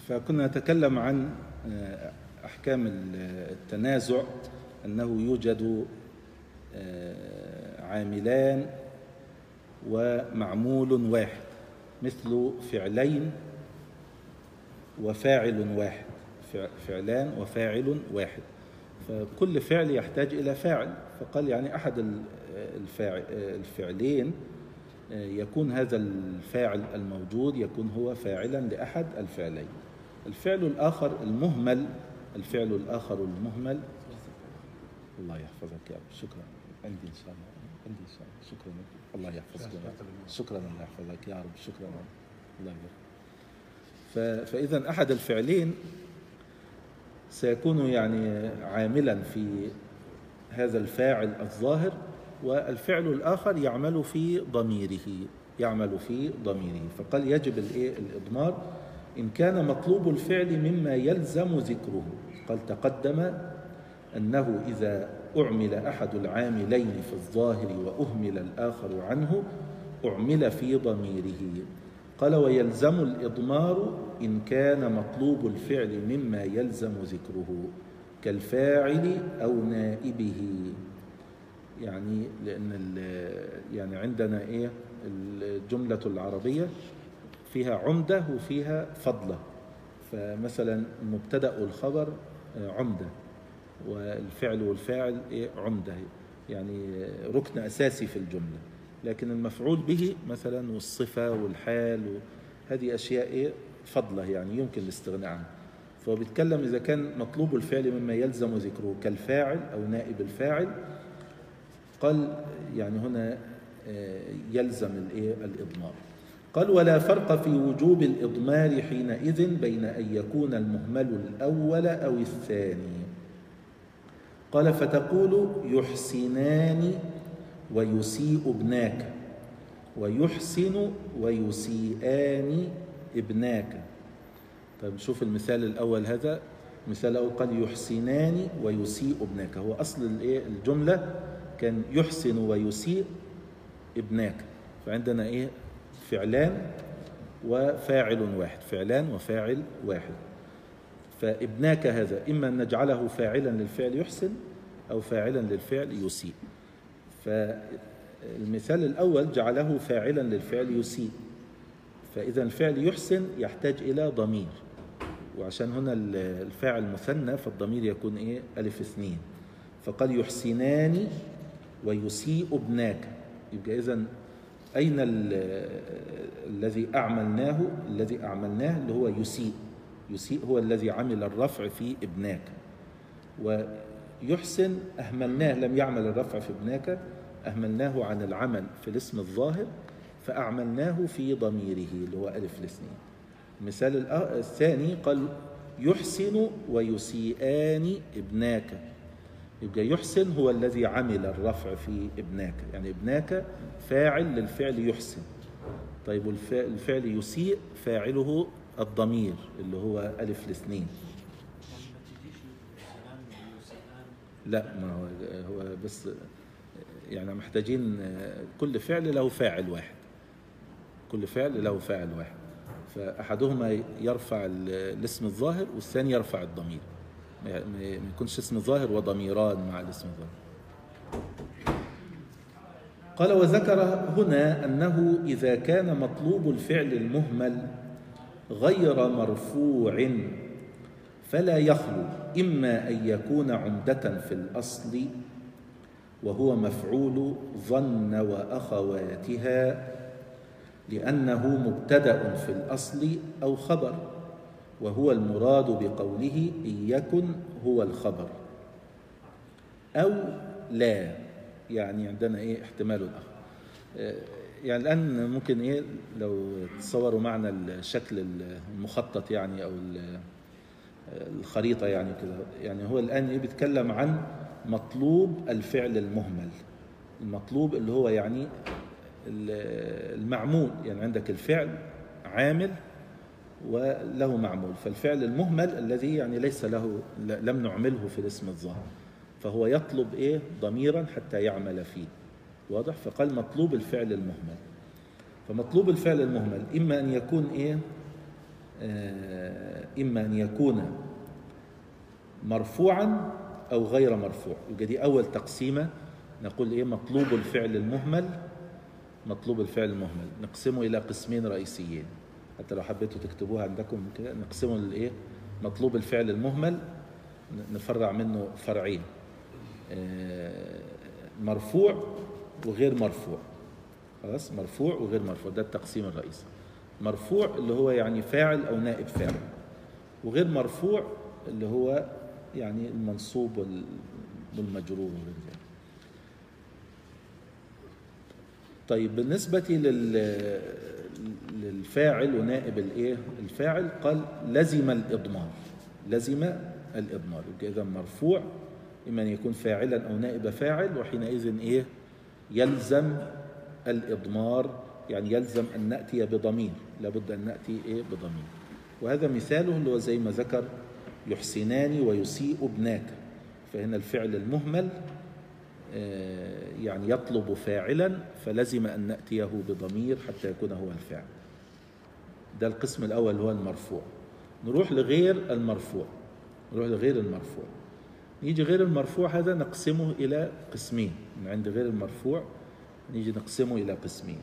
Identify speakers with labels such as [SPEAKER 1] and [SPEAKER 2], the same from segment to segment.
[SPEAKER 1] فكنا نتكلم عن أحكام التنازع، أنه يوجد عاملان ومعمول واحد، مثل فعلين وفاعل واحد، فعلان وفاعل واحد، فكل فعل يحتاج إلى فاعل. فقال يعني أحد الفعلين يكون هذا الفاعل الموجود يكون هو فاعلا لأحد الفعلين. الفعل الآخر المهمل، الله يحفظك يا رب، شكرا. عندي إن شاء الله، شكرا. الله يحفظك، شكرا. الله يحفظك يا رب، شكرا. الله يبارك. فإذا أحد الفعلين سيكون يعني عاملا في هذا الفاعل الظاهر، والفعل الآخر يعمل في ضميره. فقال يجب الإضمار إن كان مطلوب الفعل مما يلزم ذكره. قال تقدم أنه إذا أعمل أحد العاملين في الظاهر وأهمل الآخر عنه أعمل في ضميره. قال ويلزم الإضمار إن كان مطلوب الفعل مما يلزم ذكره كالفاعل أو نائبه. يعني لأن يعني عندنا الجملة العربية فيها عمدة وفيها فضلة، فمثلا المبتدأ والخبر عمدة، والفعل والفاعل عمدة، يعني ركن أساسي في الجملة. لكن المفعول به مثلا والصفة والحال هذه أشياء فضلة، يعني يمكن الاستغناء عنها. فهو بيتكلم إذا كان مطلوب الفعل مما يلزم ذكره كالفاعل أو نائب الفاعل، قال يعني هنا يلزم الإضمار. قال ولا فرق في وجوب الإضمار حينئذ بين أن يكون المهمل الأول أو الثاني. قال فتقول يحسنان ويسيء ابناك، ويحسن ويسيئان ابناك. طيب شوف المثال الأول، هذا مثال الأول قال يحسنان ويسيء ابناك، هو أصل الجملة كان يحسن ويسيء ابناك، فعندنا فعلان وفاعل واحد، فابناك هذا إما أن نجعله فاعلا للفعل يحسن أو فاعلا للفعل يسيء. فالمثال الأول جعله فاعلا للفعل يسيء، فإذا الفعل يحسن يحتاج إلى ضمير، وعشان هنا الفاعل مثنى فالضمير يكون ألف اثنين، فقال يحسنان ويسيء ابناك. يبقى إذن أين الذي أعملناه اللي هو يسيء هو الذي عمل الرفع في ابناك، ويحسن أهملناه، لم يعمل الرفع في ابناك، أهملناه عن العمل في الاسم الظاهر فأعملناه في ضميره اللي هو ألف الاثنين. المثال الثاني قال يحسن ويسيئان ابناك، يبقى يحسن هو الذي عمل الرفع في ابناك، يعني ابناك فاعل للفعل يحسن. طيب الفعل يسيء فاعله الضمير اللي هو ألف الاثنين. لا، ما هو بس يعني محتاجين كل فعل له فاعل واحد، فأحدهما يرفع الاسم الظاهر والثاني يرفع الضمير، ما يكونش اسم ظاهر وضميران مع الاسم الظاهر. قال وذكر هنا أنه إذا كان مطلوب الفعل المهمل غير مرفوع فلا يخلو إما أن يكون عمدة في الأصل وهو مفعول ظن وأخواتها لأنه مبتدأ في الأصل أو خبر، وهو المراد بقوله إن يكن هو الخبر، أو لا، يعني عندنا احتمال الآخر. يعني الآن ممكن لو تصوروا معنا الشكل المخطط يعني أو الخريطة يعني كده، يعني هو الآن بيتكلم عن مطلوب الفعل المهمل، المطلوب اللي هو يعني المعمول، يعني عندك الفعل عامل وله معمول، فالفعل المهمل الذي يعني ليس له، لم نعمله في الاسم الظاهر، فهو يطلب ضميرا حتى يعمل فيه، واضح؟ فقال مطلوب الفعل المهمل. فمطلوب الفعل المهمل إما أن يكون إما أن يكون مرفوعا أو غير مرفوع. يبقى دي أول تقسيمة. نقول إيه؟ مطلوب الفعل المهمل. مطلوب الفعل المهمل نقسمه إلى قسمين رئيسيين، حتى لو حبيتوا تكتبوها عندكم كده. نقسمه لإيه؟ مطلوب الفعل المهمل نفرع منه فرعين، مرفوع وغير مرفوع. خلاص، مرفوع وغير مرفوع، ده التقسيم الرئيسي. مرفوع اللي هو يعني فاعل أو نائب فاعل، وغير مرفوع اللي هو يعني المنصوب والمجرور وغير ذلك. طيب بالنسبة للفاعل ونائب الايه الفاعل، قال لزم الإضمار. لزم الإضمار. إذا مرفوع إما أن يكون فاعلا أو نائب فاعل، وحينئذ إيه؟ يلزم الإضمار، يعني يلزم أن نأتي بضمير، لابد أن نأتي إيه؟ بضمير. وهذا مثاله اللي هو زي ما ذكر يحسنان ويسيء ابناك. فهنا الفعل المهمل يعني يطلب فاعلا، فلزم أن نأتيه بضمير حتى يكون هو الفاعل. ده القسم الأول هو المرفوع. نروح لغير المرفوع. نيجي غير المرفوع هذا نقسمه إلى قسمين. من عند غير المرفوع نيجي نقسمه إلى قسمين: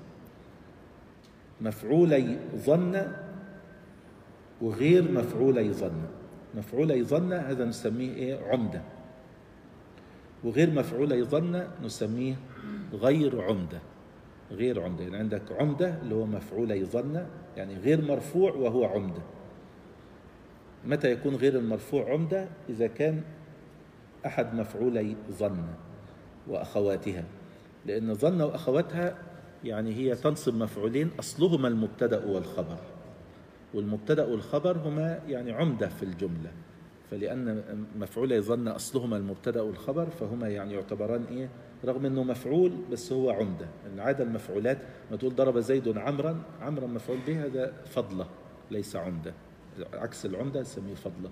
[SPEAKER 1] مفعولي ظن وغير مفعولي ظن. مفعولي ظن هذا نسميه إيه؟ عمدة. وغير مفعولي ظن نسميه غير عمدة. غير عمدة يعني عندك عمدة اللي هو مفعولي ظن، يعني غير مرفوع وهو عمدة. متى يكون غير المرفوع عمدة؟ إذا كان أحد مفعولي ظن وأخواتها، لأن ظن وأخواتها يعني هي تنصب مفعولين أصلهما المبتدأ والخبر، والمبتدأ والخبر هما يعني عمدة في الجملة. فلأن مفعولي ظن أصلهما المبتدأ والخبر، فهما يعني يعتبران إيه؟ رغم أنه مفعول بس هو عمدة. العادة المفعولات ما تقول ضرب زيد عمرا مفعول به، هذا فضلة ليس عمدة. عكس العمدة نسميه فضلة.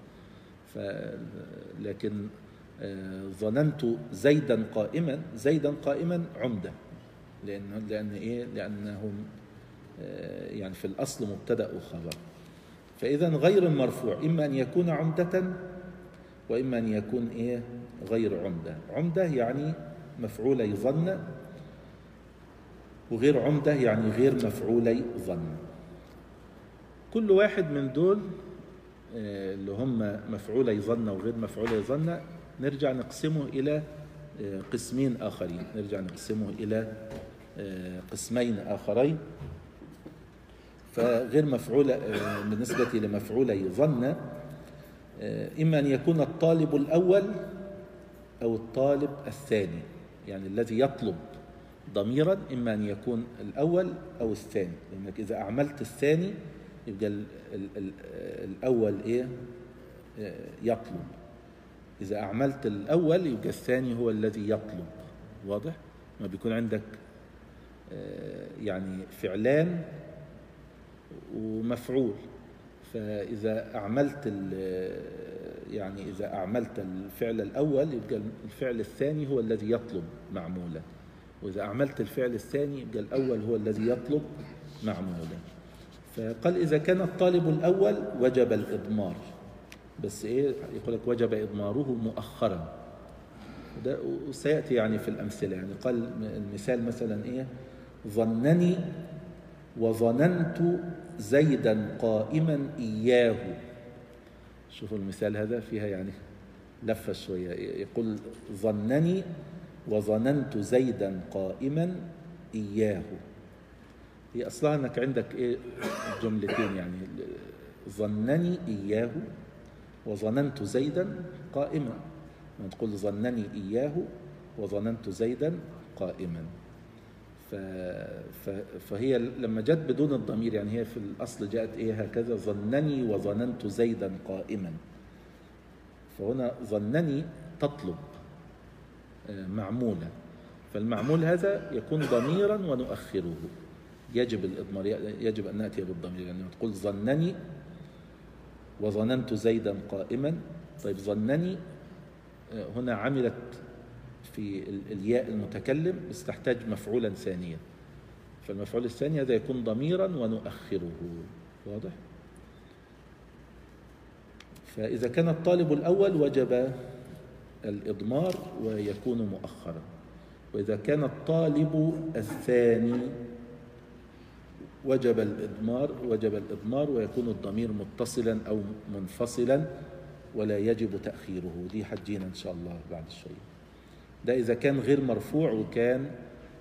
[SPEAKER 1] لكن ظننت زيدا قائما عمدة، لأنهم يعني في الأصل مبتدأ وخبر. فإذا غير المرفوع إما أن يكون عمدة وإما أن يكون إيه؟ غير عمدة. عمدة يعني مفعولي ظن، وغير عمدة يعني غير مفعولي ظن. كل واحد من دول اللي هم مفعولي ظن وغير مفعولي ظن نرجع نقسمه إلى قسمين آخرين، نرجع نقسمه إلى قسمين آخرين. فغير مفعول بالنسبة لمفعولي ظن إما أن يكون الطالب الأول أو الطالب الثاني، يعني الذي يطلب ضميرا إما أن يكون الأول أو الثاني، لأنك إذا أعملت الثاني يبقى الأول إيه؟ يطلب. إذا أعملت الأول يبقى الثاني هو الذي يطلب. واضح؟ ما بيكون عندك يعني فعلان ومفعول، فإذا أعملت إذا أعملت الفعل الأول يبقى الفعل الثاني هو الذي يطلب معمولا، وإذا أعملت الفعل الثاني يبقى الأول هو الذي يطلب معمولا. فقال إذا كان الطالب الأول وجب الإضمار، بس إيه؟ يقول لك وجب إضماره مؤخرا. ده سيأتي يعني في الأمثلة. يعني قال المثال مثلا إيه؟ ظنني وظننت زيدا قائما إياه. شوفوا المثال هذا فيها يعني لفة شوية. يقول ظنني وظننت زيدا قائما إياه. هي أصلها أنك عندك إيه؟ جملتين، يعني ظنني إياه وظننت زيدا قائما. تقول ظنني إياه وظننت زيدا قائما. فهي لما جت بدون الضمير يعني هي في الأصل جاءت إيه؟ هكذا: ظنني وظننت زيدا قائما. فهنا ظنني تطلب معمولا، فالمعمول هذا يكون ضميرا ونؤخره. يجب الإضمار، يجب أن نأتي بالضمير. يعني تقول ظنني وظننت زيدا قائما. طيب ظنني هنا عملت في الياء المتكلم، بس تحتاج مفعولا ثانيا، فالمفعول الثاني هذا يكون ضميرا ونؤخره. واضح؟ فإذا كان الطالب الأول وجب الإضمار ويكون مؤخرا، وإذا كان الطالب الثاني وجب الإضمار ويكون الضمير متصلا أو منفصلا ولا يجب تأخيره. دي حجينا إن شاء الله بعد شوية. ده إذا كان غير مرفوع وكان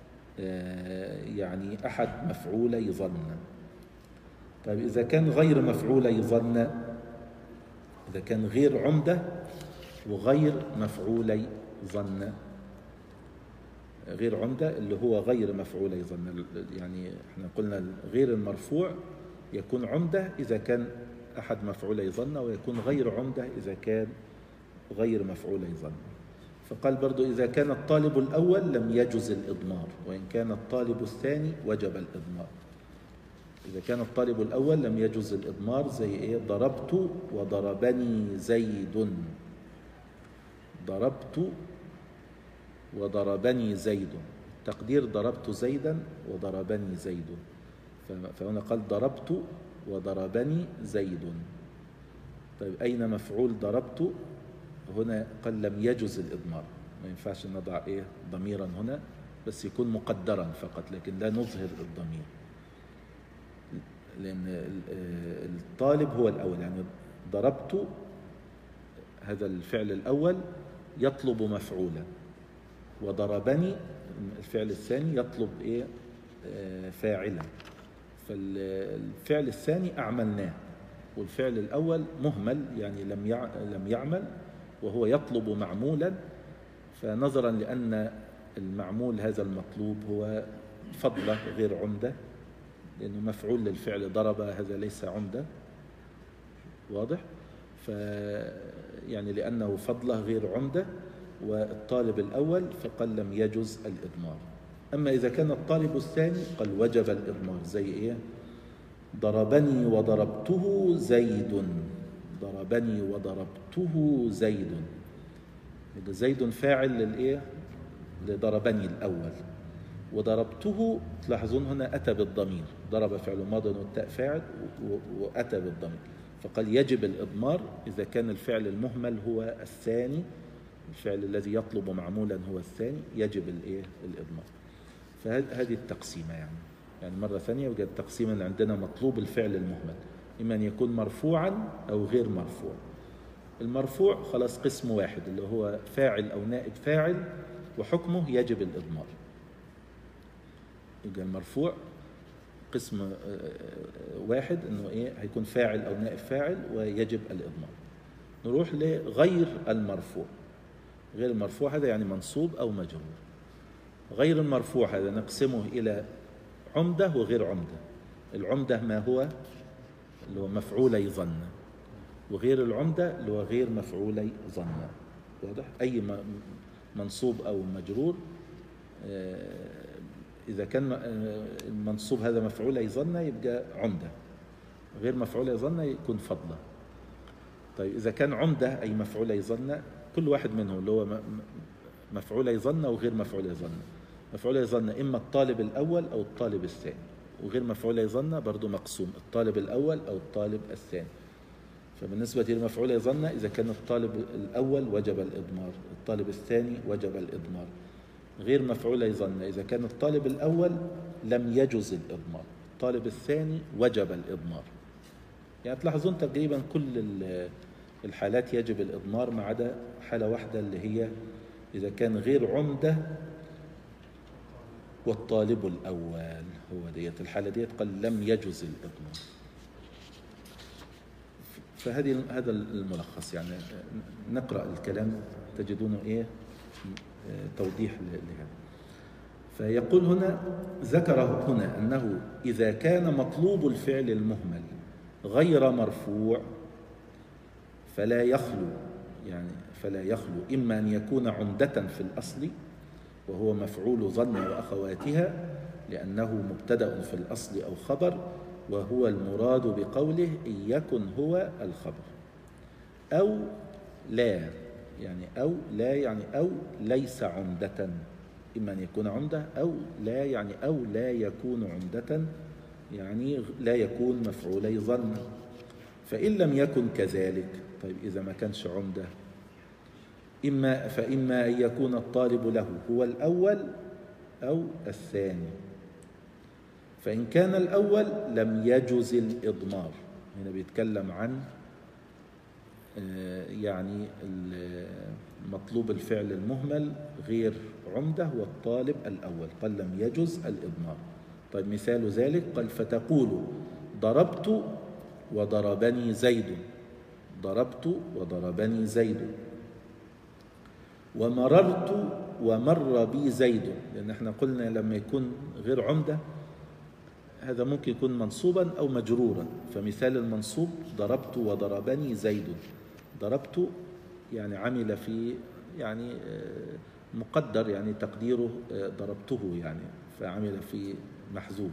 [SPEAKER 1] يعني أحد مفعولي ظن. طيب إذا كان غير مفعولي ظن، إذا كان غير عمدة وغير مفعولي ظن، غير عمدة اللي هو غير مفعولي ظن، يعني احنا قلنا غير المرفوع يكون عمدة إذا كان أحد مفعولي ظن، ويكون غير عمدة إذا كان غير مفعولي ظن. فقال برضو إذا كان الطالب الأول لم يجز الإضمار، وإن كان الطالب الثاني وجب الإضمار. إذا كان الطالب الأول لم يجز الإضمار زي إيه؟ ضربت وضربني زيد، ضربت وضربني زيد، تقدير ضربت زيدا وضربني زيد. فهنا قال ضربت وضربني زيد. طيب أين مفعول ضربت؟ هنا قال لم يجز الإضمار، ما ينفعش نضع إيه ضميرا هنا، بس يكون مقدرا فقط، لكن لا نظهر الضمير، لأن الطالب هو الأول. يعني ضربت هذا الفعل الأول يطلب مفعولا، وضربني الفعل الثاني يطلب إيه فاعلا. فالفعل الثاني أعملناه، والفعل الأول مهمل يعني لم يعمل، وهو يطلب معمولا. فنظرا لأن المعمول هذا المطلوب هو فضلة غير عمدة، لأنه مفعول للفعل ضرب، هذا ليس عمدة، واضح؟ يعني لأنه فضلة غير عمدة والطالب الأول، فقال لم يجز الإضمار. أما إذا كان الطالب الثاني قال وجب الإضمار زي إيه؟ ضربني وضربته زيد، ضربني وضربته زيد. زيد فاعل للإيه؟ لضربني الأول، وضربته تلاحظون هنا أتى بالضمير، ضرب فعل ماض والتاء فاعل وأتى بالضمير، فقال يجب الإضمار إذا كان الفعل المهمل هو الثاني، الفعل الذي يطلب معمولا هو الثاني، يجب الإيه؟ الإضمار. فهذه التقسيمة يعني مرة ثانية وجد التقسيمة اللي عندنا مطلوب الفعل المهمل إما أن يكون مرفوعا أو غير مرفوع. المرفوع خلاص قسم واحد اللي هو فاعل أو نائب فاعل وحكمه يجب الإضمار. يبقى المرفوع قسم واحد إنه إيه؟ هيكون فاعل أو نائب فاعل ويجب الإضمار. نروح لغير المرفوع. غير المرفوع هذا يعني منصوب أو مجرور. غير المرفوع هذا نقسمه إلى عمدة وغير عمدة. العمدة ما هو؟ اللي هو مفعولي ظن، وغير العمدة اللي هو غير مفعولي ظن. واضح؟ أي منصوب أو مجرور إذا كان المنصوب هذا مفعولي ظن يبقى عمدة، غير مفعولي ظن يكون فضلة. طيب إذا كان عمدة أي مفعولي ظن، كل واحد منهم اللي هو مفعولي ظن وغير مفعولي ظن. مفعولي ظن إما الطالب الأول أو الطالب الثاني، وغير مفعولي ظن برضو مقسوم الطالب الأول أو الطالب الثاني. فبالنسبة للمفعولي ظن إذا كان الطالب الأول وجب الإضمار، الطالب الثاني وجب الإضمار. غير مفعولي ظن إذا كان الطالب الأول لم يجز الإضمار، الطالب الثاني وجب الإضمار. يعني تلاحظون تقريبا كل الحالات يجب الإضمار ما عدا حالة واحدة اللي هي إذا كان غير عمدة والطالب الأول، هو ديت الحالة ديت قال لم يجز الإضمار. هذا الملخص. يعني نقرأ الكلام تجدونه إيه توضيح لهذا. فيقول هنا ذكره هنا أنه إذا كان مطلوب الفعل المهمل غير مرفوع فلا يخلو إما أن يكون عمدة في الأصل وهو مفعول ظن وأخواتها لأنه مبتدأ في الأصل أو خبر، وهو المراد بقوله إن يكن هو الخبر، أو لا يعني أو ليس عمدة. إما أن يكون عمدة أو لا، يعني أو لا يكون عمدة يعني لا يكون مفعولي ظن. فإن لم يكن كذلك طيب إذا ما كانش عمدة فإما أن يكون الطالب له هو الأول أو الثاني. فإن كان الأول لم يجز الإضمار. هنا بيتكلم عن يعني مطلوب الفعل المهمل غير عمدة والطالب الأول، قال لم يجز الإضمار. طيب مثال ذلك قال فتقول ضربت وضربني زيد، ضربت وضربني زيد، ومررت ومر بي زيد. لأن احنا قلنا لما يكون غير عمدة هذا ممكن يكون منصوبا أو مجرورا. فمثال المنصوب ضربت وضربني زيد، ضربت يعني عمل في يعني مقدر يعني تقديره ضربته يعني فعمل في محذوف.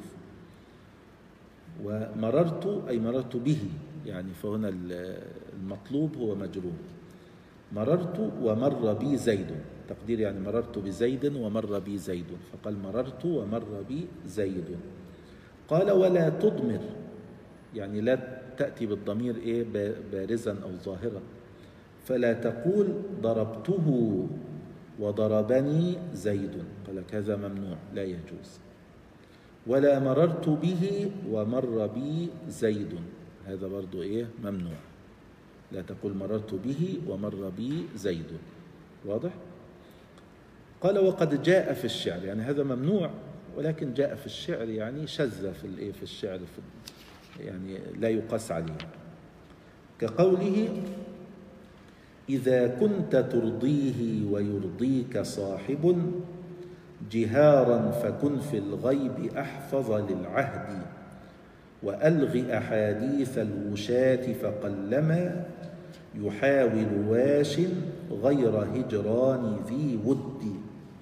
[SPEAKER 1] ومررت أي مررت به يعني فهنا المطلوب هو مجرور. مررت ومر بي زيد تقدير يعني مررت بزيد ومر بي زيد، فقال مررت ومر بي زيد. قال ولا تضمر يعني لا تأتي بالضمير بارزا أو ظاهرا، فلا تقول ضربته وضربني زيد، قال لك هذا ممنوع لا يجوز. ولا مررت به ومر بي زيد، هذا برضو ممنوع، لا تقول مررت به ومر بي زيد. واضح؟ قال وقد جاء في الشعر، يعني هذا ممنوع ولكن جاء في الشعر يعني شذ في الشعر يعني لا يقاس عليه، كقوله إذا كنت ترضيه ويرضيك صاحب جهارا فكن في الغيب أحفظ للعهد، وألغ أحاديث الوشاة فقلما يحاول واش غير هجران ذي ود.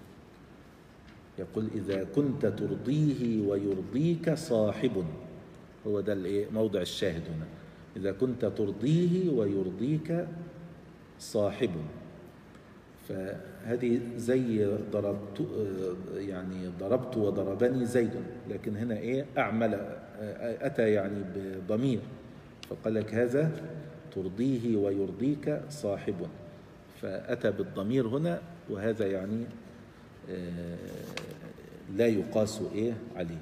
[SPEAKER 1] يقول إذا كنت ترضيه ويرضيك صاحب، هو ده موضع الشاهد هنا، إذا كنت ترضيه ويرضيك صاحب. فهذه زي ضربت يعني ضربت وضربني زيد، لكن هنا أعمل أتى يعني بضمير، فقال لك هذا ترضيه ويرضيك صاحب، فأتى بالضمير هنا، وهذا يعني لا يقاس عليه.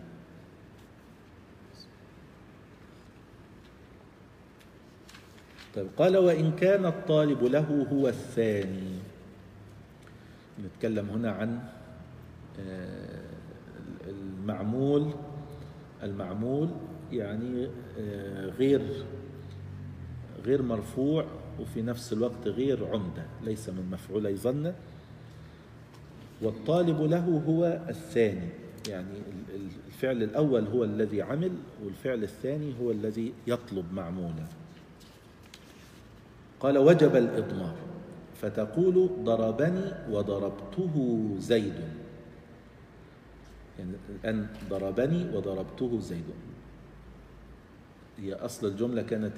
[SPEAKER 1] طيب قال وإن كان الطالب له هو الثاني، نتكلم هنا عن المعمول يعني غير مرفوع وفي نفس الوقت غير عمدة، ليس من مفعولي ظن، والطالب له هو الثاني، يعني الفعل الأول هو الذي عمل والفعل الثاني هو الذي يطلب معمولا. قال وجب الإضمار، فتقول ضربني وضربته زيد، يعني الآن ضربني وضربته زيد، هي أصل الجملة كانت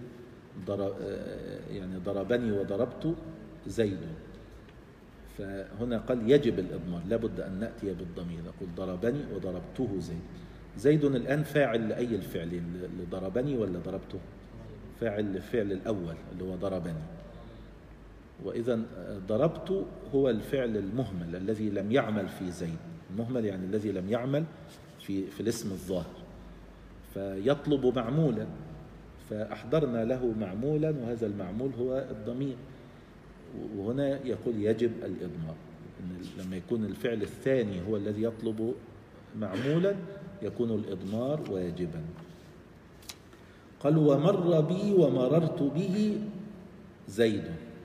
[SPEAKER 1] يعني ضربني وضربت زيد، فهنا قال يجب الإضمار، لابد أن نأتي بالضمير، نقول ضربني وضربته زيد. زيد الآن فاعل لأي الفعل، اللي ضربني ولا ضربته؟ فاعل الفعل الأول اللي هو ضربني، وإذا ضربت هو الفعل المهمل الذي لم يعمل في زيد، المهمل يعني الذي لم يعمل في الاسم الظاهر، فيطلب معمولا، فأحضرنا له معمولا، وهذا المعمول هو الضمير. وهنا يقول يجب الإضمار، لما يكون الفعل الثاني هو الذي يطلب معمولا يكون الإضمار واجبا. قال ومر بي ومررت به زيد،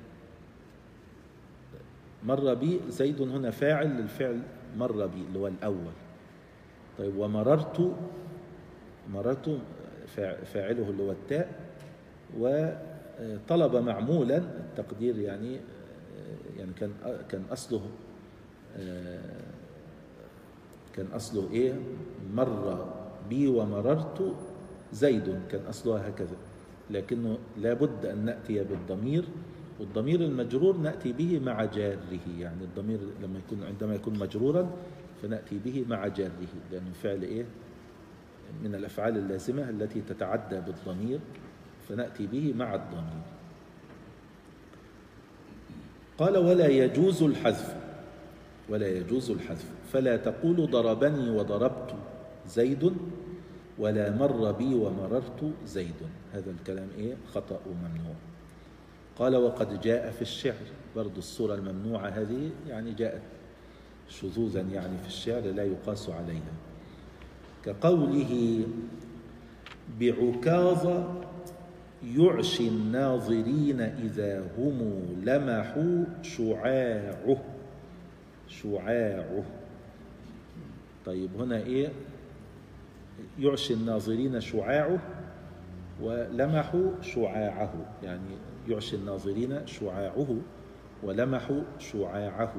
[SPEAKER 1] مر بي زيد هنا فاعل للفعل مر بي اللي هو الأول. طيب ومررت فاعله اللي هو التاء، وطلب معمولا، التقدير يعني كان أصله مر بي ومررت زيد، كان أصلها هكذا، لكنه لابد أن نأتي بالضمير، والضمير المجرور نأتي به مع جاره، يعني الضمير عندما يكون مجرورا فنأتي به مع جاره، لأنه فعل من الأفعال اللازمة التي تتعدى بالضمير، فنأتي به مع الضمير. قال ولا يجوز الحذف، ولا يجوز الحذف، فلا تقول ضربني وضربت زيد، ولا مر بي ومررت زيد. هذا الكلام خطأ وممنوع. قال وقد جاء في الشعر، برضو الصورة الممنوعة هذه يعني جاءت شذوذا يعني في الشعر لا يقاس عليها، كقوله بعكاظ يعشي الناظرين إذا هم لمحوا شعاعه. شعاعه. طيب هنا يعشي الناظرين شعاعه ولمحوا شعاعه، يعني يعشي الناظرين شعاعه ولمحوا شعاعه.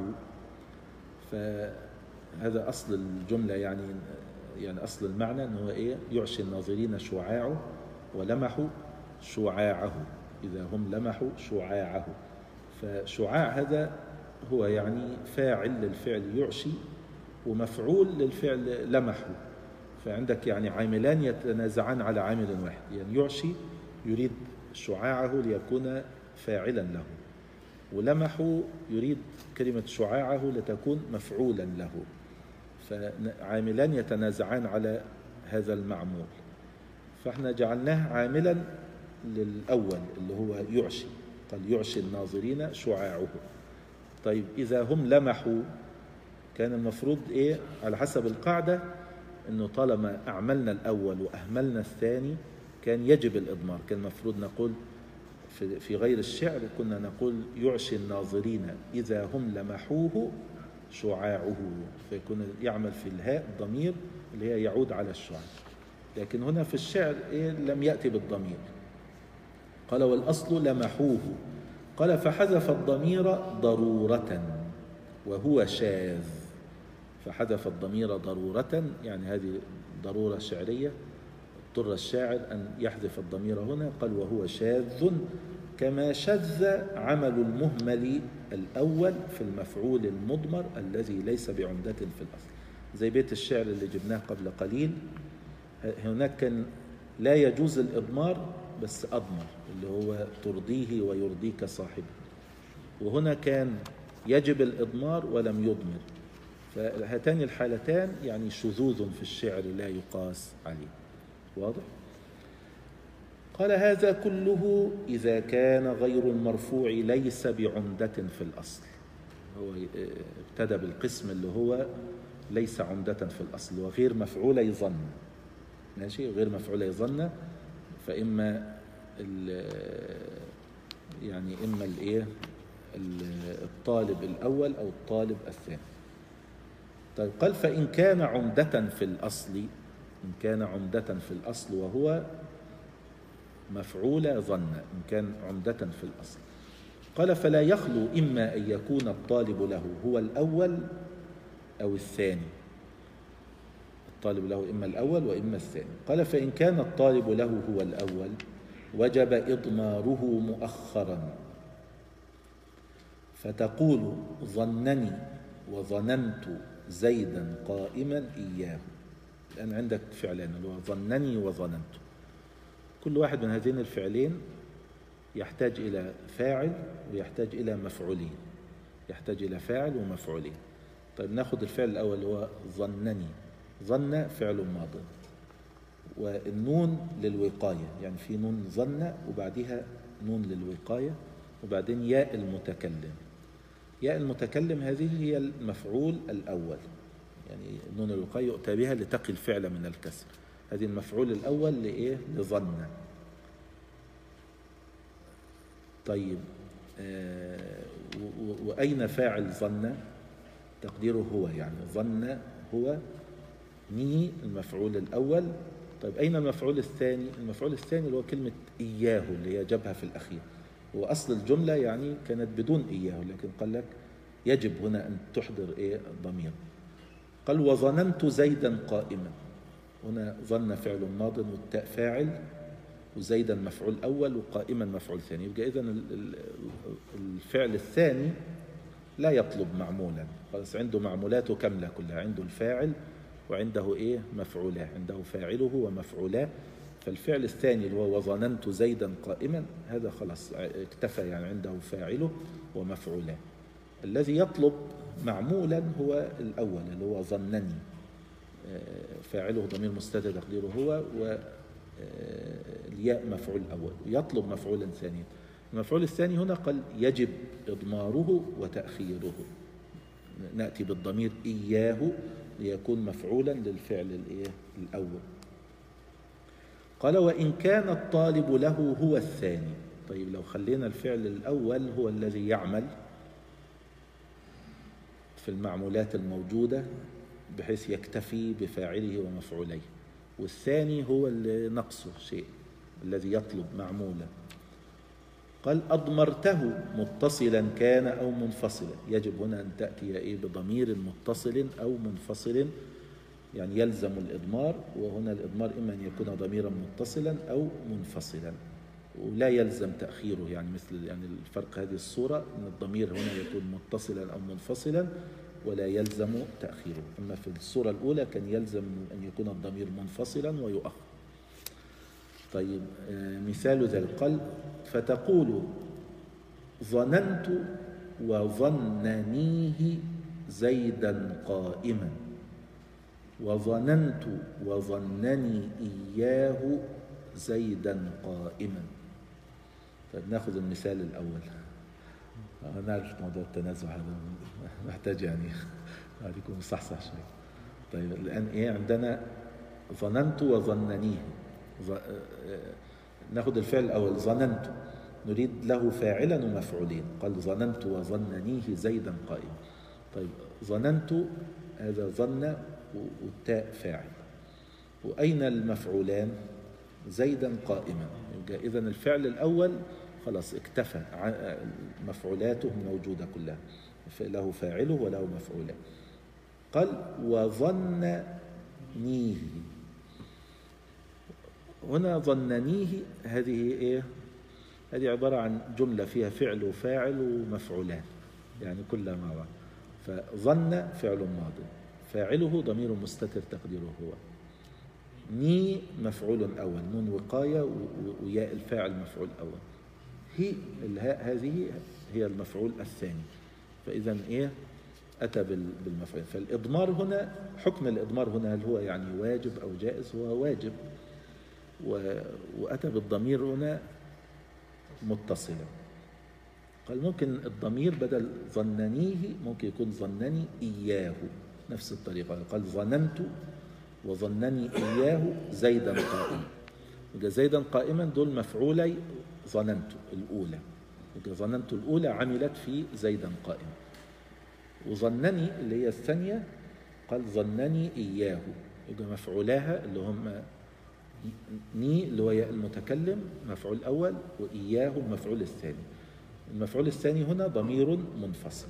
[SPEAKER 1] فهذا أصل الجملة، يعني أصل المعنى أنه يعشي الناظرين شعاعه ولمحوا شعاعه إذا هم لمحوا شعاعه. فشعاع هذا هو يعني فاعل للفعل يعشي ومفعول للفعل لمحوا، فعندك يعني عاملان يتنازعان على عامل واحد. يعني يعشي يريد شعاعه ليكون فاعلا له، ولمحوا يريد كلمة شعاعه لتكون مفعولا له، فعاملان يتنازعان على هذا المعمول، فاحنا جعلناه عاملا للأول اللي هو يعشي. قال يعشي الناظرين شعاعه. طيب إذا هم لمحوا كان المفروض على حسب القاعدة أنه طالما أعملنا الأول وأهملنا الثاني كان يجب الإضمار. كان المفروض نقول في غير الشعر كنا نقول يعشي الناظرين إذا هم لمحوه شعاعه، فيكون يعمل في الهاء ضمير اللي هي يعود على الشعاع. لكن هنا في الشعر لم يأتي بالضمير. قال والأصل لمحوه. قال فحذف الضمير ضرورة وهو شاذ. فحذف الضمير ضرورة، يعني هذه ضرورة شعرية اضطر الشاعر أن يحذف الضمير هنا. قال وهو شاذ كما شذ عمل المهمل الأول في المفعول المضمر الذي ليس بعمدة في الأصل. زي بيت الشعر اللي جبناه قبل قليل، هناك كان لا يجوز الإضمار بس أضمر، اللي هو ترضيه ويرضيك صاحبه، وهنا كان يجب الإضمار ولم يضمر. فهاتان الحالتان يعني شذوذ في الشعر لا يقاس عليه. واضح؟ قال هذا كله إذا كان غير المرفوع ليس بعمدة في الأصل. هو ابتدى بالقسم اللي هو ليس عمدة في الأصل، وغير مفعول ظن. ماشي، غير مفعول ظن، فإما يعني إما الطالب الأول أو الطالب الثاني. طيب قال فإن كان عمدة في الأصل، إن كان عمدة في الأصل وهو مفعول ظن، إن كان عمدة في الأصل، قال فلا يخلو إما أن يكون الطالب له هو الأول أو الثاني. الطالب له إما الأول وإما الثاني. قال فإن كان الطالب له هو الأول وجب إضماره مؤخرا، فتقول ظنني وظننت زيدا قائما إياه. الآن عندك فعلان اللي هو ظنني وظننت، كل واحد من هذين الفعلين يحتاج إلى فاعل ويحتاج إلى مفعولين، يحتاج إلى فاعل ومفعولين. طيب ناخذ الفعل الأول اللي هو ظنني. ظن فعل ماض، والنون للوقاية، يعني في نون ظن وبعدها نون للوقاية وبعدين ياء المتكلم. ياء المتكلم هذه هي المفعول الأول، يعني نون الوقاية يؤتى بها لتقي الفعل من الكسر. هذه المفعول الأول لظن. طيب وأين فاعل ظن؟ تقديره هو، يعني ظن هو ني المفعول الأول. طيب أين المفعول الثاني؟ المفعول الثاني اللي هو كلمة إياه اللي هي جابها في الأخير. وأصل الجملة يعني كانت بدون إياه، لكن قال لك يجب هنا أن تحضر ضمير. قال وظننت زيدا قائما. هنا ظن فعل ماض والتاء فاعل وزيدا مفعول أول وقائما مفعول ثاني. يبقى إذن الفعل الثاني لا يطلب معمولا، خلاص عنده معمولاته كاملة كلها، عنده الفاعل وعنده مفعولاه، عنده فاعله ومفعولاه. فالفعل الثاني اللي هو وظننت زيدا قائما هذا خلاص اكتفى، يعني عنده فاعله ومفعولاه. الذي يطلب معمولا هو الأول اللي هو ظنني، فاعله ضمير مستتر تقديره هو، والياء مفعول أول، يطلب مفعولا ثانيا. المفعول الثاني هنا قال يجب إضماره وتأخيره، نأتي بالضمير إياه ليكون مفعولا للفعل الأول. قال وإن كان الطالب له هو الثاني. طيب لو خلينا الفعل الأول هو الذي يعمل في المعمولات الموجودة بحيث يكتفي بفاعله ومفعوليه، والثاني هو اللي نقصه شيء الذي يطلب معمولا. قال أضمرته متصلا كان أو منفصلا. يجب هنا أن تأتي بضمير متصل أو منفصل، يعني يلزم الإضمار، وهنا الإضمار إما أن يكون ضميرا متصلا أو منفصلا، ولا يلزم تأخيره. يعني مثل يعني الفرق هذه الصورة أن الضمير هنا يكون متصلا أو منفصلا ولا يلزم تأخيره، أما في الصورة الأولى كان يلزم أن يكون الضمير منفصلا ويؤخر. طيب مثال ذلك قال فتقول ظننت وظننيه زيدا قائما، وظننت وظنني إياه زيدا قائما. طيب ناخذ المثال الأول. نعرف موضوع التنازع هذا محتاج يعني يكون مصحصح شوي. طيب الآن عندنا ظننت وظننيه. ناخذ الفعل الأول ظننت، نريد له فاعلا ومفعولين. قال ظننت وظننيه زيدا قائما. طيب ظننت هذا ظن والتاء فاعل، وأين المفعولان؟ زيدا قائما. إذا الفعل الأول خلاص اكتفى، مفعولاته موجودة كلها، له فاعله وله مفعوله. قال وظننيه، هنا ظننيه هذه هذه عبارة عن جملة فيها فعل وفاعل ومفعولان، يعني كلها مع بعض. فظن فعل ماض، فاعله ضمير مستتر تقديره هو، ني مفعول أول، نون وقاية وياء الفاعل مفعول أول، هي الهاء هذه هي المفعول الثاني. فإذا أتى بالمفعول. فالإضمار هنا، حكم الإضمار هنا هل هو يعني واجب أو جائز؟ هو واجب، وأتى بالضمير هنا متصلا. قال ممكن الضمير بدل ظننيه ممكن يكون ظنني إياه، نفس الطريقة. قال ظننت وظنني إياه زيدا قائما. زيدا قائما دول مفعولي ظننت الأولى، ظننت الأولى عملت في زيدا قائما. وظنني اللي هي الثانية قال ظنني إياه، يبقى مفعولاها اللي هم ني اللي هو ياء المتكلم مفعول أول، وإياه المفعول الثاني. المفعول الثاني هنا ضمير منفصل.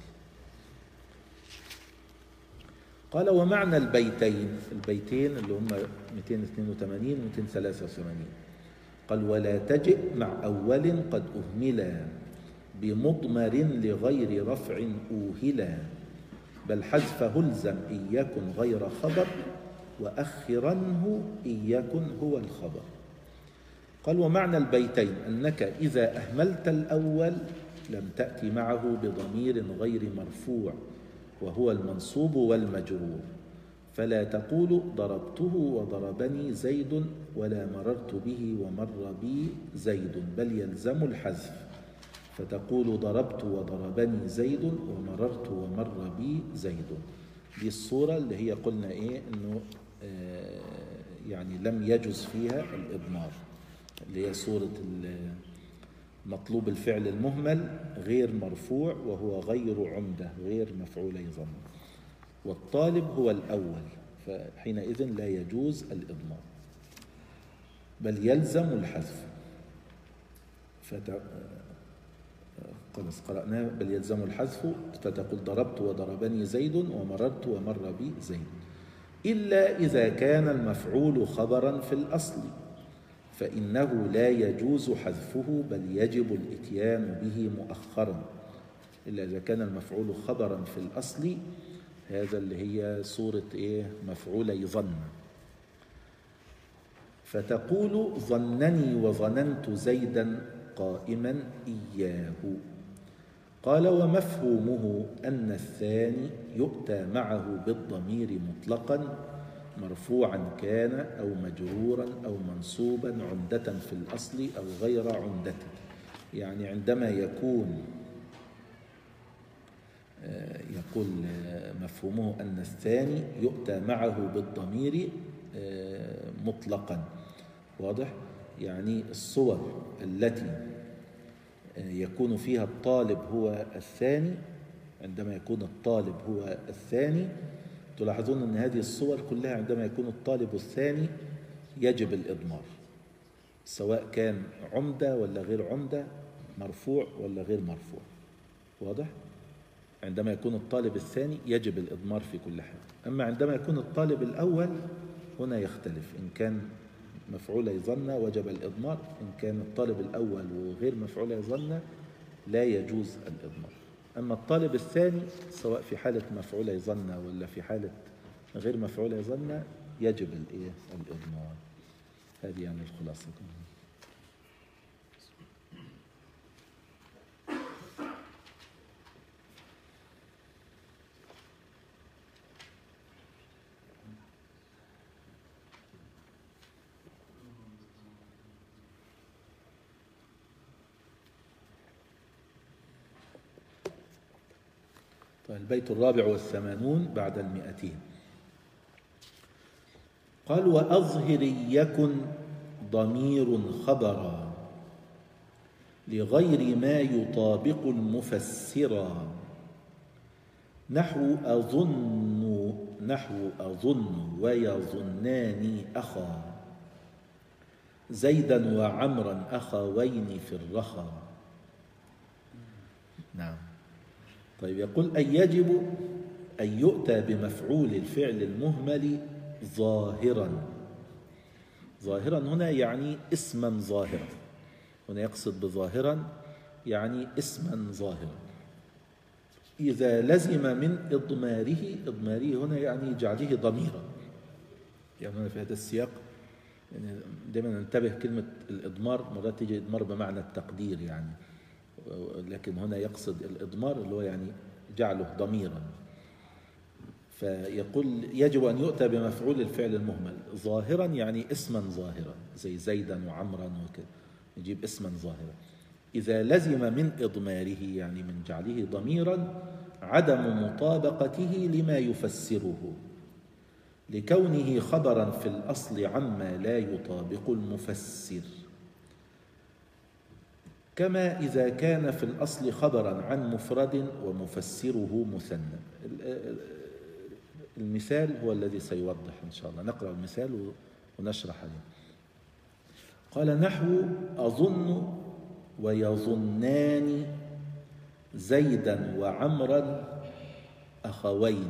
[SPEAKER 1] قال ومعنى البيتين اللي هم 282 و 283. قال ولا تجئ مع أول قد أهملا بمضمر لغير رفع أوهلا، بل حذفه الزم إن يكن غير خبر، وأخرنه إن يكن هو الخبر. قال ومعنى البيتين أنك إذا أهملت الأول لم تأتي معه بضمير غير مرفوع وهو المنصوب والمجرور، فلا تقول ضربته وضربني زيد ولا مررت به ومر بي زيد، بل يلزم الحذف، فتقول ضربت وضربني زيد ومررت ومر بي زيد. دي الصورة اللي هي قلنا إنه يعني لم يجز فيها الإضمار، اللي هي صورة مطلوب الفعل المهمل غير مرفوع وهو غير عمدة غير مفعولي ظن، والطالب هو الأول، فحينئذ لا يجوز الإضمار بل يلزم الحذف. خلاص قرأناه بل يلزم الحذف، فتقول ضربت وضربني زيد ومررت ومر بي زيد، إلا إذا كان المفعول خبرا في الأصل فإنه لا يجوز حذفه بل يجب الإتيان به مؤخرا. إلا إذا كان المفعول خبرا في الأصل، هذا اللي هي صورة مفعولي ظن. فتقول ظنني وظننت زيدا قائما إياه. قال ومفهومه أن الثاني يؤتى معه بالضمير مطلقا مرفوعا كان أو مجرورا أو منصوبا عمدة في الأصل أو غير عمدة. يعني عندما يكون يقول مفهومه أن الثاني يؤتى معه بالضمير مطلقا، واضح؟ يعني الصور التي يكون فيها الطالب هو الثاني، عندما يكون الطالب هو الثاني تلاحظون أن هذه الصور كلها عندما يكون الطالب الثاني يجب الإضمار، سواء كان عمدة ولا غير عمدة، مرفوع ولا غير مرفوع، واضح؟ عندما يكون الطالب الثاني يجب الإضمار في كل حال. أما عندما يكون الطالب الأول هنا يختلف، إن كان مفعول يظن وجب الإضمار، إن كان الطالب الأول وغير مفعول يظن لا يجوز الإضمار. أما الطالب الثاني سواء في حالة مفعول يظن ولا في حالة غير مفعول يظن يجب الإضمار. هذه يعني الخلاصة. البيت 84 بعد 200. قال وأظهر يكن ضمير خبرا لغير ما يطابق المفسرا نحو أظن ويظنان أخا زيدا وعمرا أخوين في الرخا. نعم. طيب يقول أن يجب أن يؤتى بمفعول الفعل المهمل ظاهرا. ظاهرا هنا يعني اسما ظاهرا، هنا يقصد بظاهرا يعني اسما ظاهرا إذا لزم من إضماره هنا يعني جعله ضميرا. يعني هنا في هذا السياق يعني دائما ننتبه كلمة الإضمار مرات تيجي إضمار بمعنى التقدير يعني، لكن هنا يقصد الإضمار اللي هو يعني جعله ضميرا. فيقول يجب أن يؤتى بمفعول الفعل المهمل ظاهرا يعني اسما ظاهرا زي زيدا وعمرا وكذا، يجيب اسما ظاهرا إذا لزم من إضماره يعني من جعله ضميرا عدم مطابقته لما يفسره لكونه خبرا في الأصل عما لا يطابق المفسر، كما إذا كان في الأصل خبرا عن مفرد ومفسره مثنى. المثال هو الذي سيوضح إن شاء الله. نقرأ المثال ونشرح عليه. قال نحو أظن ويظنان زيدا وعمرا أخوين.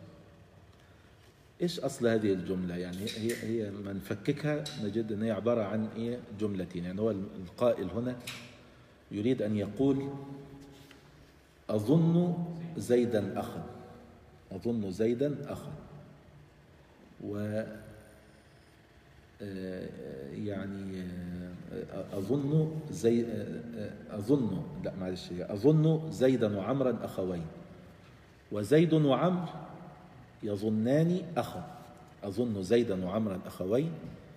[SPEAKER 1] إيش أصل هذه الجملة؟ يعني هي ما نفككها نجد أنها عبارة عن جملتين. يعني هو القائل هنا يريد أن يقول أظن زيدا أخا، أظن زيدا أخا، و يعني أظن زيدا وعمرا أخوين، وزيد وعمر يظنان أخا. أظن زيدا وعمرا أخوين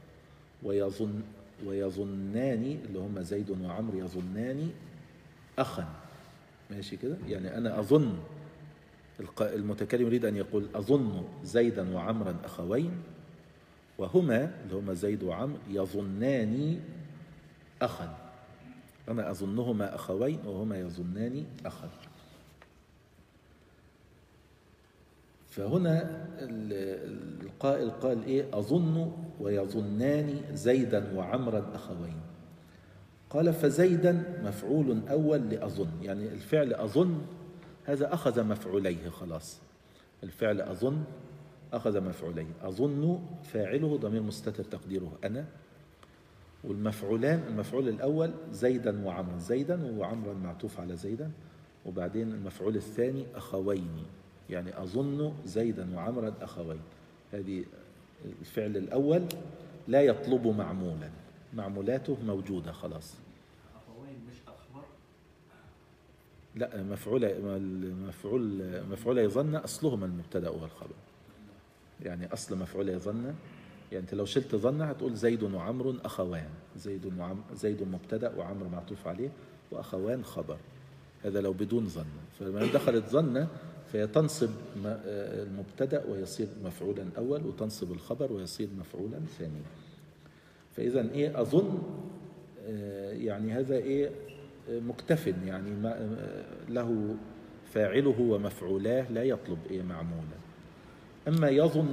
[SPEAKER 1] ويظنان اللي هم زيد وعمر يظنان أخا. ماشي كده؟ يعني أنا أظن، المتكلم يريد أن يقول أظن زيدا وعمرا أخوين، وهما اللي هما زيد وعمر يظنان أخا. أنا أظنهما أخوين وهما يظنان أخا. فهنا القائل قال أظن ويظنان زيدا وعمرا أخوين. قال فزيدا مفعول أول لأظن، يعني الفعل أظن هذا أخذ مفعوليه خلاص. الفعل أظن أخذ مفعوليه. أظن فاعله ضمير مستتر تقديره أنا، والمفعولان المفعول الأول زيدا وعمرا، زيدا وعمرا معطوف على زيدا، وبعدين المفعول الثاني أخوين، يعني أظن زيدا وعمرا أخوين. هذه الفعل الأول لا يطلب معمولا، معمولاته موجودة خلاص.
[SPEAKER 2] أخوين مش أخبر؟
[SPEAKER 1] لا، مفعول يظن أصلهما المبتدأ والخبر. يعني أصل مفعول يظن، يعني أنت لو شلت ظن هتقول زيد وعمر أخوان. زيد مبتدأ وعمر معطوف عليه وأخوان خبر. هذا لو بدون ظن. فلما دخلت ظن فهي تنصب المبتدأ ويصير مفعولا أول، وتنصب الخبر ويصير مفعولا ثانيا. فإذا إيه أظن يعني هذا إيه مكتف، يعني له فاعله ومفعولاه لا يطلب إيه معمولا. أما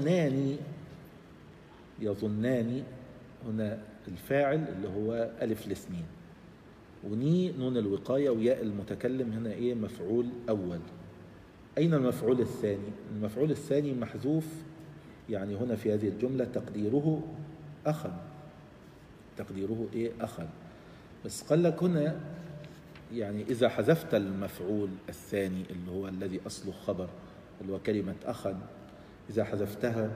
[SPEAKER 1] يظنان هنا الفاعل اللي هو ألف الاثنين، وني نون الوقاية وياء المتكلم هنا إيه مفعول أول. أين المفعول الثاني؟ المفعول الثاني محذوف، يعني هنا في هذه الجملة تقديره أخا. تقديره إيه أخا. بس قال لك هنا يعني إذا حذفت المفعول الثاني اللي هو الذي أصله خبر اللي هو كلمة أخا، إذا حذفتها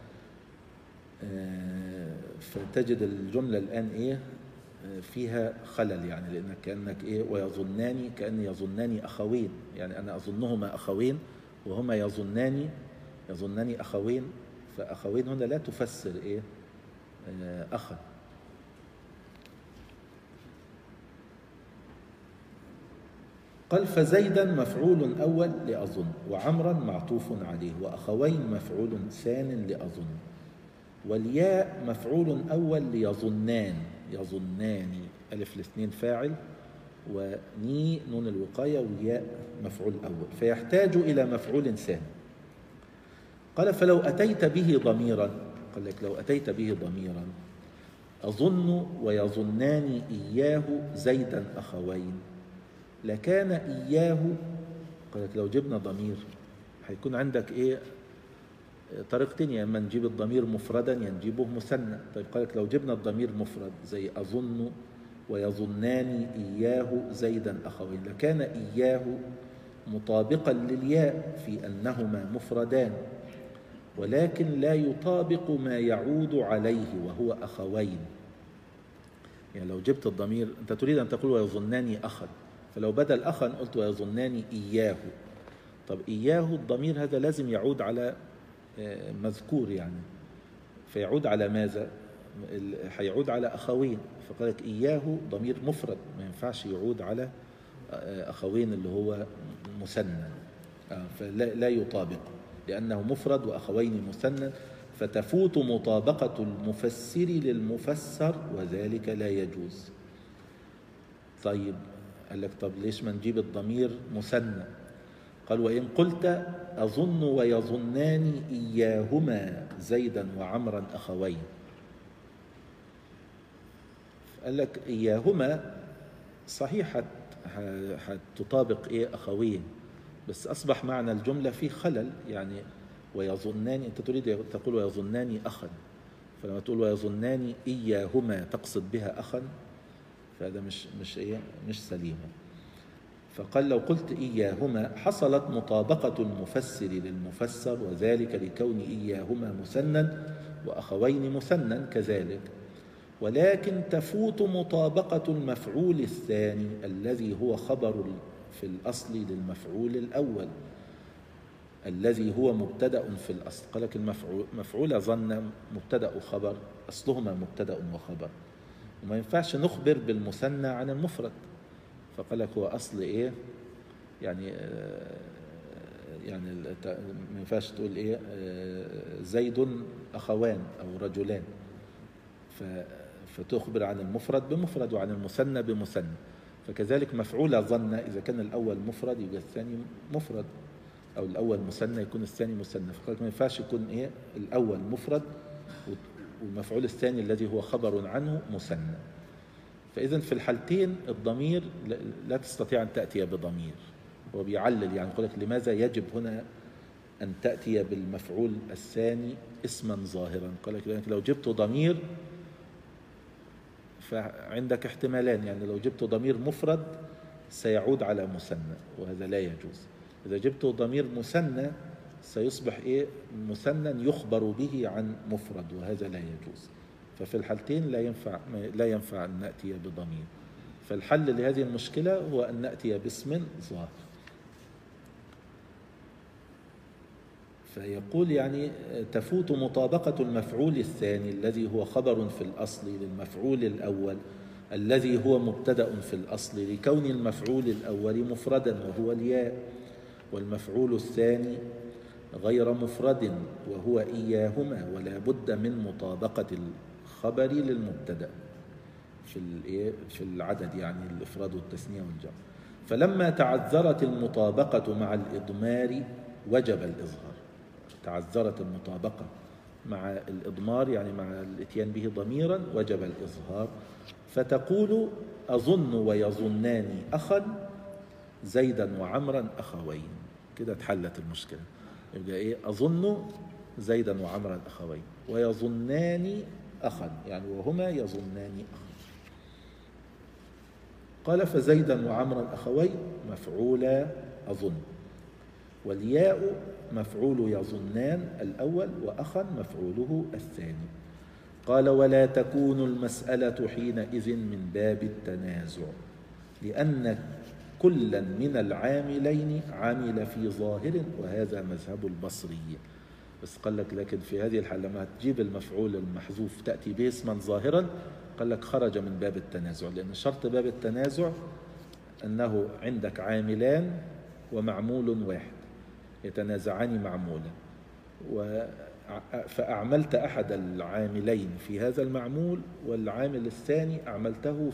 [SPEAKER 1] فتجد الجملة الآن إيه فيها خلل، يعني لأنك كأنك إيه ويظنان، كأن يظنان أخوين، يعني أنا أظنهما أخوين وهما يظنان أخوين. فأخوين هنا لا تفسر إيه أخا. قال فزيدا مفعول أول لأظن، وعمرا معطوف عليه، وأخوين مفعول ثان لأظن، والياء مفعول أول ليظنان. يظنان ألف الاثنين فاعل، وني نون الوقاية، والياء مفعول أول، فيحتاج إلى مفعول ثاني. قال فلو أتيت به ضميرا، قال لك لو أتيت به ضميرا أظن ويظنان إياه زيدا أخوين، لكان إياه. قال لك لو جبنا ضمير هيكون عندك إيه طريقتين، يا إما نجيب الضمير مفردا يا نجيبه مثنى. طيب قال لك لو جبنا الضمير مفرد زي أظن ويظنان إياه زيدا أخوين، لكان إياه مطابقا للياء في أنهما مفردان، ولكن لا يطابق ما يعود عليه وهو أخوين. يعني لو جبت الضمير أنت تريد أن تقول ويظنان أخا، فلو بدل أخا قلت ويظنان إياه. طب إياه الضمير هذا لازم يعود على مذكور، يعني فيعود على ماذا؟ هيعود على أخوين. فقال لك إياه ضمير مفرد ما ينفعش يعود على أخوين اللي هو مثنى، فلا يطابق لأنه مفرد وأخوين مثنى، فتفوت مطابقة المفسر للمفسر وذلك لا يجوز. طيب قال لك طب ليش ما نجيب الضمير مثنى؟ قال وإن قلت أظن ويظنان إياهما زيدا وعمرا أخوين، قال لك إياهما صحيح هتطابق إيه أخوين، بس أصبح معنى الجملة فيه خلل. يعني ويظنان أنت تريد تقول ويظنان أخا، فلما تقول ويظنان إياهما تقصد بها أخا، فهذا مش سليمة. فقال لو قلت إياهما حصلت مطابقة المفسر للمفسر، وذلك لكون إياهما مثنى وأخوين مثنى كذلك، ولكن تفوت مطابقة المفعول الثاني الذي هو خبر في الأصل للمفعول الأول الذي هو مبتدأ في الأصل. قال لك المفعول ظن مبتدأ وخبر، أصلهما مبتدأ وخبر، وما ينفعش نخبر بالمثنى عن المفرد. فقال لك هو أصل إيه يعني ما ينفعش تقول إيه زيد أخوان أو رجلان، فتخبر عن المفرد بمفرد وعن المثنى بمثنى. فكذلك مفعول ظن إذا كان الأول مفرد يبقى الثاني مفرد، أو الأول مثنى يكون الثاني مثنى. فقال ما ينفعش يكون إيه الأول مفرد والمفعول الثاني الذي هو خبر عنه مثنى. فإذا في الحالتين الضمير لا تستطيع أن تأتي بضمير. هو بيعلل يعني يقول لك لماذا يجب هنا أن تأتي بالمفعول الثاني اسما ظاهرا. قال لك لو جبت ضمير فعندك احتمالان، يعني لو جبت ضمير مفرد سيعود على مثنى وهذا لا يجوز، إذا جبت ضمير مثنى سيصبح إيه مثنى يخبر به عن مفرد وهذا لا يجوز. ففي الحالتين لا ينفع أن نأتي بضمير. فالحل لهذه المشكلة هو أن نأتي باسم ظاهر. فيقول يعني تفوت مطابقة المفعول الثاني الذي هو خبر في الأصل للمفعول الأول الذي هو مبتدأ في الأصل لكون المفعول الأول مفردا وهو الياء، والمفعول الثاني غير مفرد وهو إياهما، ولا بد من مطابقة الخبر للمبتدأ في العدد، يعني الإفراد والتثنية والجمع. فلما تعذرت المطابقة مع الإضمار وجب الإظهار. تعذرت المطابقة مع الإضمار يعني مع الاتيان به ضميرا وجب الإظهار. فتقول أظن ويظنان أخا زيدا وعمرا أخوين. كده اتحلت المشكلة. يبقى إيه؟ أظن زيدا وعمرا أخوين، ويظنان أخا يعني وهما يظنان أخا. قال فزيدا وعمرا أخوين مفعول أظن، والياء مفعول يظنان الأول، وأخا مفعوله الثاني. قال ولا تكون المسألة حينئذ من باب التنازع، لأن كلا من العاملين عمل في ظاهر، وهذا مذهب البصري. بس قال لك لكن في هذه الحالة لما تجيب المفعول المحذوف تأتي به اسما ظاهرا، قال لك خرج من باب التنازع، لأن شرط باب التنازع أنه عندك عاملان ومعمول واحد يتنازعان معمولا، فأعملت أحد العاملين في هذا المعمول والعامل الثاني أعملته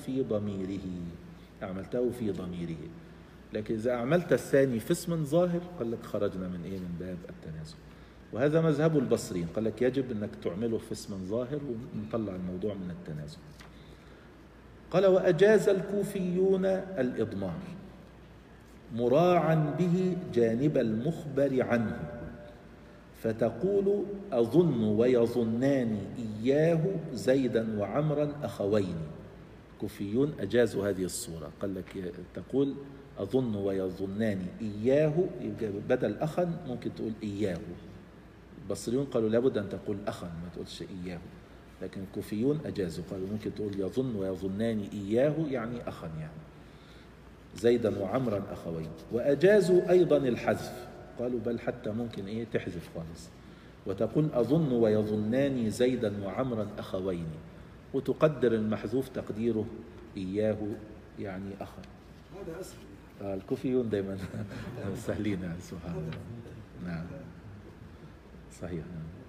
[SPEAKER 1] في ضميره. لكن إذا أعملت الثاني في اسم ظاهر قال لك خرجنا من باب التنازع. وهذا مذهب البصريين، قال لك يجب أنك تعمله في اسم ظاهر ونطلع الموضوع من التنازع. قال وأجاز الكوفيون الإضمار مراعا به جانب المخبر عنه، فتقول أظن ويظنان إياه زيدا وعمرا أخوين. الكوفيون أجازوا هذه الصورة، قال لك تقول أظن ويظنان إياه، بدل أخا ممكن تقول إياه. البصريون قالوا لابد أن تقول أخا ما تقولش إياه، لكن الكوفيون أجازوا قالوا ممكن تقول يظن ويظنان إياه يعني أخا، يعني زيدا وعمرا أخوين. وأجازوا أيضا الحذف، قالوا بل حتى ممكن تحذف خالص وتقول أظن ويظنان زيدا وعمرا أخوين، وتقدر المحذوف تقديره إياه يعني أخا.
[SPEAKER 2] هذا أسهل.
[SPEAKER 1] الكوفيون دائما سهلين سبحان الله. نعم صحيح.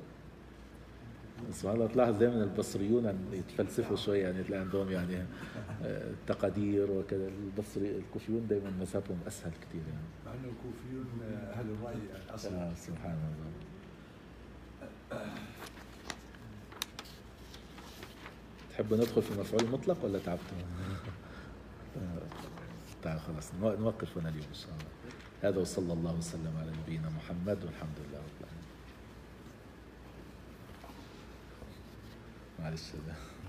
[SPEAKER 1] سبحان الله. تلاحظ دائما البصريون يتفلسفوا شويه، يعني تلاقي عندهم يعني تقادير وكذا. الكوفيون دائما مذهبهم اسهل كثير يعني.
[SPEAKER 2] مع انه الكوفيون اهل الراي الاصلي.
[SPEAKER 1] سبحان الله. تحبوا ندخل في المفعول المطلق ولا تعبتوا؟ تعال خلاص نوقف هنا اليوم ان شاء الله. هذا وصلى الله وسلم على نبينا محمد والحمد لله رب العالمين. معلش